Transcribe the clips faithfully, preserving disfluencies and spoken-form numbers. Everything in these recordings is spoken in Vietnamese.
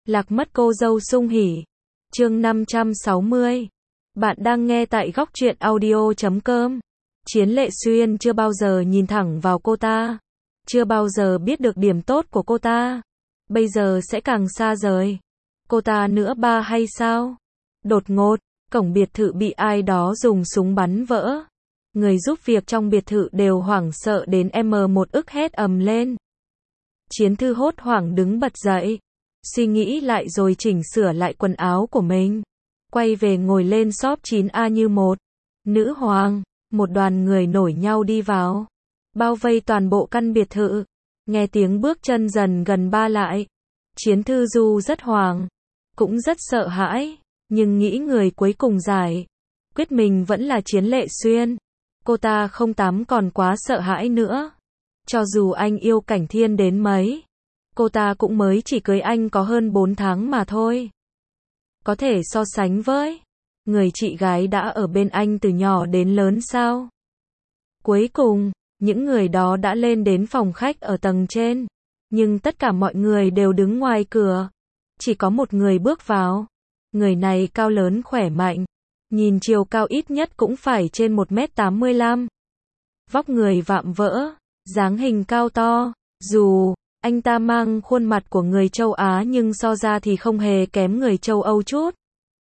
Lạc mất cô dâu sung hỉ. Chương năm trăm sáu mươi. Bạn đang nghe tại góc truyện audio chấm com. Chiến Lệ Xuyên chưa bao giờ nhìn thẳng vào cô ta, chưa bao giờ biết được điểm tốt của cô ta. Bây giờ sẽ càng xa rời cô ta nữa ba hay sao? Đột ngột, cổng biệt thự bị ai đó dùng súng bắn vỡ. Người giúp việc trong biệt thự đều hoảng sợ đến em một ức hét ầm lên. Chiến Thư hốt hoảng đứng bật dậy, suy nghĩ lại rồi chỉnh sửa lại quần áo của mình, quay về ngồi lên shop chín A như một nữ hoàng. Một đoàn người nổi nhau đi vào, bao vây toàn bộ căn biệt thự. Nghe tiếng bước chân dần gần ba lại, Chiến Thư Du rất hoảng, cũng rất sợ hãi, nhưng nghĩ người cuối cùng giải quyết mình vẫn là Chiến Lệ Xuyên. Cô ta không dám còn quá sợ hãi nữa. Cho dù anh yêu Cảnh Thiên đến mấy, cô ta cũng mới chỉ cưới anh có hơn bốn tháng mà thôi. Có thể so sánh với người chị gái đã ở bên anh từ nhỏ đến lớn sao? Cuối cùng, những người đó đã lên đến phòng khách ở tầng trên, nhưng tất cả mọi người đều đứng ngoài cửa. Chỉ có một người bước vào. Người này cao lớn khỏe mạnh, nhìn chiều cao ít nhất cũng phải trên một mét tám mươi lăm. Vóc người vạm vỡ, dáng hình cao to, dù anh ta mang khuôn mặt của người châu Á nhưng so ra thì không hề kém người châu Âu chút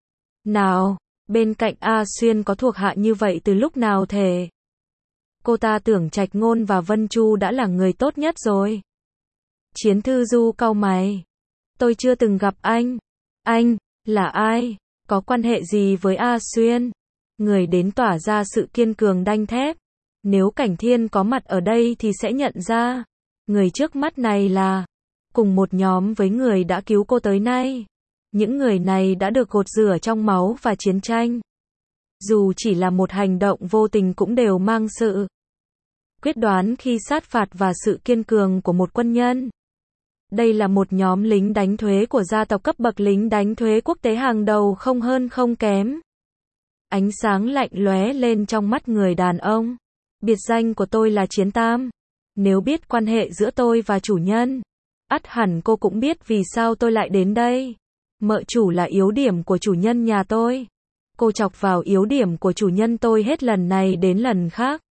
nào. Bên cạnh A Xuyên có thuộc hạ như vậy từ lúc nào thể? Cô ta tưởng Trạch Ngôn và Vân Chu đã là người tốt nhất rồi. Chiến Thư Du cau mày. Tôi chưa từng gặp anh. Anh, là ai? Có quan hệ gì với A Xuyên? Người đến tỏa ra sự kiên cường đanh thép. Nếu Cảnh Thiên có mặt ở đây thì sẽ nhận ra, người trước mắt này là cùng một nhóm với người đã cứu cô tới nay. Những người này đã được gột rửa trong máu và chiến tranh. Dù chỉ là một hành động vô tình cũng đều mang sự quyết đoán khi sát phạt và sự kiên cường của một quân nhân. Đây là một nhóm lính đánh thuế của gia tộc cấp bậc lính đánh thuế quốc tế hàng đầu không hơn không kém. Ánh sáng lạnh lóe lên trong mắt người đàn ông. Biệt danh của tôi là Chiến Tam. Nếu biết quan hệ giữa tôi và chủ nhân, ắt hẳn cô cũng biết vì sao tôi lại đến đây. Mợ chủ là yếu điểm của chủ nhân nhà tôi. Cô chọc vào yếu điểm của chủ nhân tôi hết lần này đến lần khác.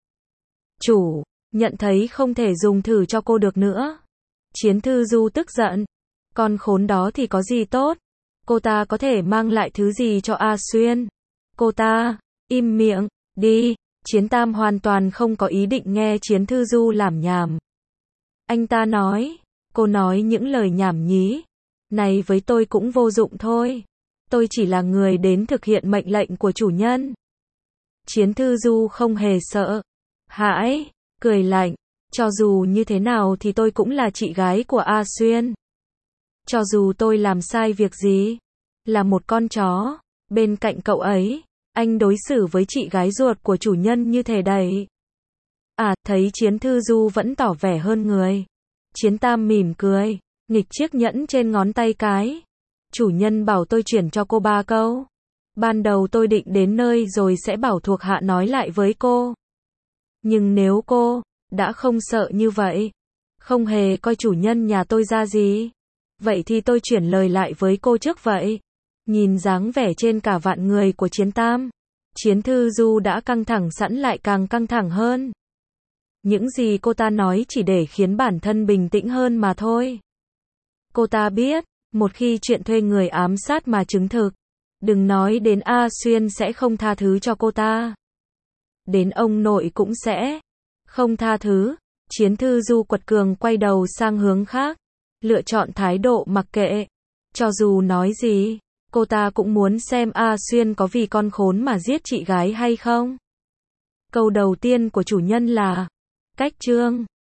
Chủ, nhận thấy không thể dùng thử cho cô được nữa. Chiến Thư Du tức giận. Con khốn đó thì có gì tốt? Cô ta có thể mang lại thứ gì cho A Xuyên? Cô ta, im miệng, đi. Chiến Tam hoàn toàn không có ý định nghe Chiến Thư Du lảm nhảm. Anh ta nói, cô nói những lời nhảm nhí này với tôi cũng vô dụng thôi. Tôi chỉ là người đến thực hiện mệnh lệnh của chủ nhân. Chiến Thư Du không hề sợ hãi, cười lạnh. Cho dù như thế nào thì tôi cũng là chị gái của A Xuyên. Cho dù tôi làm sai việc gì, là một con chó, bên cạnh cậu ấy, anh đối xử với chị gái ruột của chủ nhân như thế đấy. À, thấy Chiến Thư Du vẫn tỏ vẻ hơn người. Chiến Tam mỉm cười, nghịch chiếc nhẫn trên ngón tay cái. Chủ nhân bảo tôi chuyển cho cô ba câu. Ban đầu tôi định đến nơi rồi sẽ bảo thuộc hạ nói lại với cô. Nhưng nếu cô đã không sợ như vậy, không hề coi chủ nhân nhà tôi ra gì, vậy thì tôi chuyển lời lại với cô trước vậy. Nhìn dáng vẻ trên cả vạn người của Chiến Tam, Chiến Thư Du đã căng thẳng sẵn lại càng căng thẳng hơn. Những gì cô ta nói chỉ để khiến bản thân bình tĩnh hơn mà thôi. Cô ta biết, một khi chuyện thuê người ám sát mà chứng thực, đừng nói đến A Xuyên sẽ không tha thứ cho cô ta. Đến ông nội cũng sẽ không tha thứ. Chiến Thư Du quật cường quay đầu sang hướng khác, lựa chọn thái độ mặc kệ. Cho dù nói gì, cô ta cũng muốn xem A Xuyên có vì con khốn mà giết chị gái hay không. Câu đầu tiên của chủ nhân là cách chương.